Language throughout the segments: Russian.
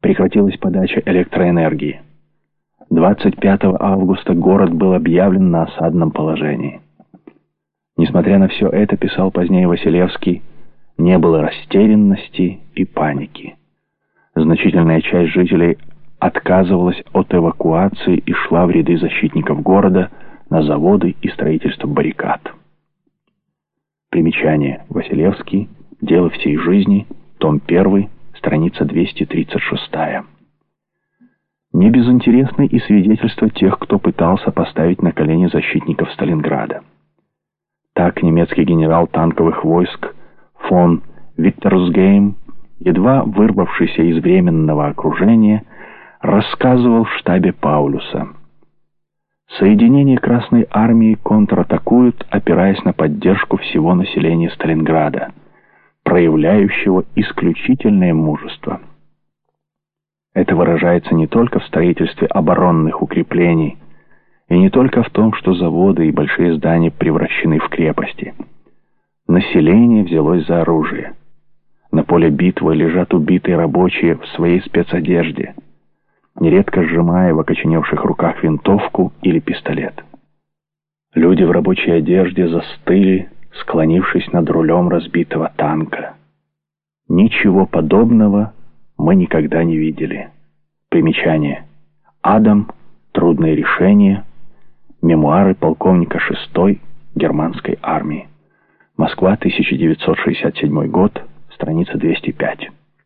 Прекратилась подача электроэнергии. 25 августа город был объявлен на осадном положении. Несмотря на все это, писал позднее Василевский, не было растерянности и паники. Значительная часть жителей отказывалась от эвакуации и шла в ряды защитников города на заводы и строительство баррикад. Примечание. Василевский. Дело всей жизни. Том 1. Страница 236. Не безинтересны и свидетельства тех, кто пытался поставить на колени защитников Сталинграда. Так немецкий генерал танковых войск фон Виттерсгейм, едва вырвавшийся из временного окружения, рассказывал в штабе Паулюса: «Соединения Красной Армии контратакуют, опираясь на поддержку всего населения Сталинграда, проявляющего исключительное мужество. Это выражается не только в строительстве оборонных укреплений, и не только в том, что заводы и большие здания превращены в крепости. Население взялось за оружие. На поле битвы лежат убитые рабочие в своей спецодежде, нередко сжимая в окоченевших руках винтовку или пистолет. Люди в рабочей одежде застыли, склонившись над рулем разбитого танка. Ничего подобного мы никогда не видели». Примечание. Адам. Трудные решения. Мемуары полковника 6-й германской армии. Москва, 1967 год. Страница 205.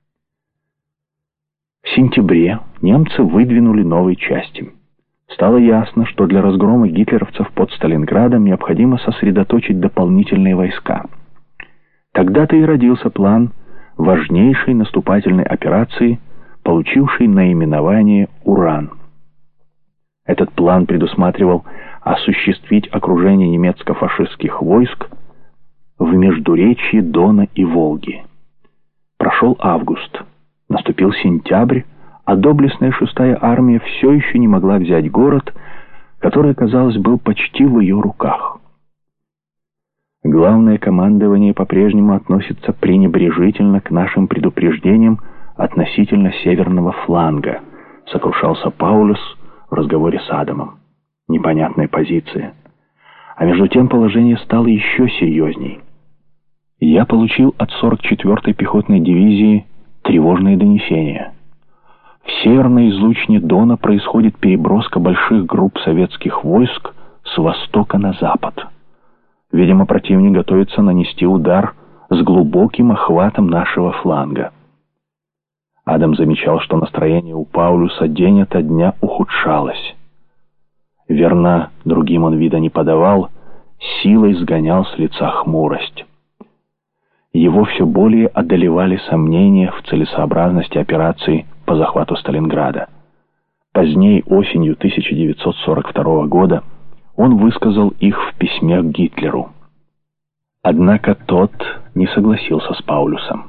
В сентябре немцы выдвинули новые части. Стало ясно, что для разгрома гитлеровцев под Сталинградом необходимо сосредоточить дополнительные войска. Тогда-то и родился план важнейшей наступательной операции, получившей наименование «Уран». Этот план предусматривал осуществить окружение немецко-фашистских войск в междуречье Дона и Волги. Прошел август, наступил сентябрь, а доблестная 6-я армия все еще не могла взять город, который, казалось, был почти в ее руках. Главное командование по-прежнему относится пренебрежительно к нашим предупреждениям относительно северного фланга, сокрушался Паулюс в разговоре с Адамом. Непонятная позиция. А между тем положение стало еще серьезней. Я получил от 44-й пехотной дивизии тревожные донесения. В северной излучине Дона происходит переброска больших групп советских войск с востока на запад. Видимо, противник готовится нанести удар с глубоким охватом нашего фланга. Адам замечал, что настроение у Паулюса день ото дня ухудшалось. Верно, другим он вида не подавал, силой сгонял с лица хмурость. Его все более одолевали сомнения в целесообразности операции по захвату Сталинграда. Поздней, осенью 1942 года, он высказал их в письме к Гитлеру. Однако тот не согласился с Паулюсом.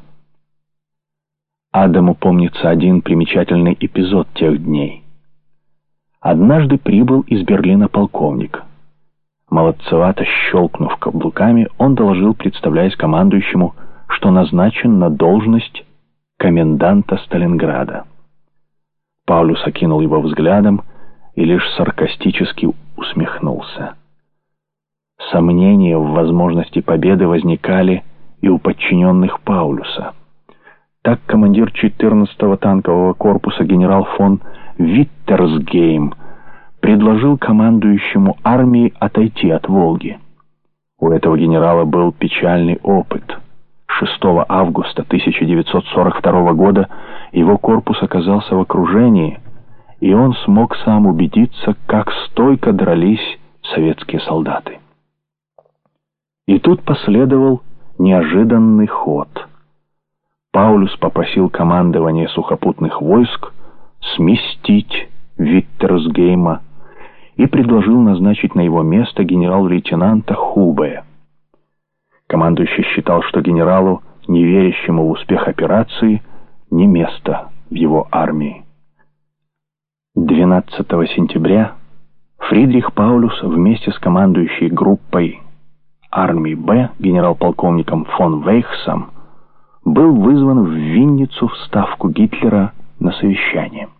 Адаму помнится один примечательный эпизод тех дней. Однажды прибыл из Берлина полковник. Молодцевато щелкнув каблуками, он доложил, представляясь командующему, что назначен на должность коменданта Сталинграда. Паулюс окинул его взглядом и лишь саркастически усмехнулся. Сомнения в возможности победы возникали и у подчиненных Паулюса. Так командир 14-го танкового корпуса генерал фон Виттерсгейм предложил командующему армией отойти от Волги. У этого генерала был печальный опыт. 6 августа 1942 года его корпус оказался в окружении, и он смог сам убедиться, как стойко дрались советские солдаты. И тут последовал неожиданный ход. Паулюс попросил командование сухопутных войск сместить Виттерсгейма и предложил назначить на его место генерал-лейтенанта Хубе. Командующий считал, что генералу, не верящему в успех операции, не место в его армии. 12 сентября Фридрих Паулюс вместе с командующей группой армии Б генерал-полковником фон Вейхсом был вызван в Винницу в ставку Гитлера на совещание. совещание.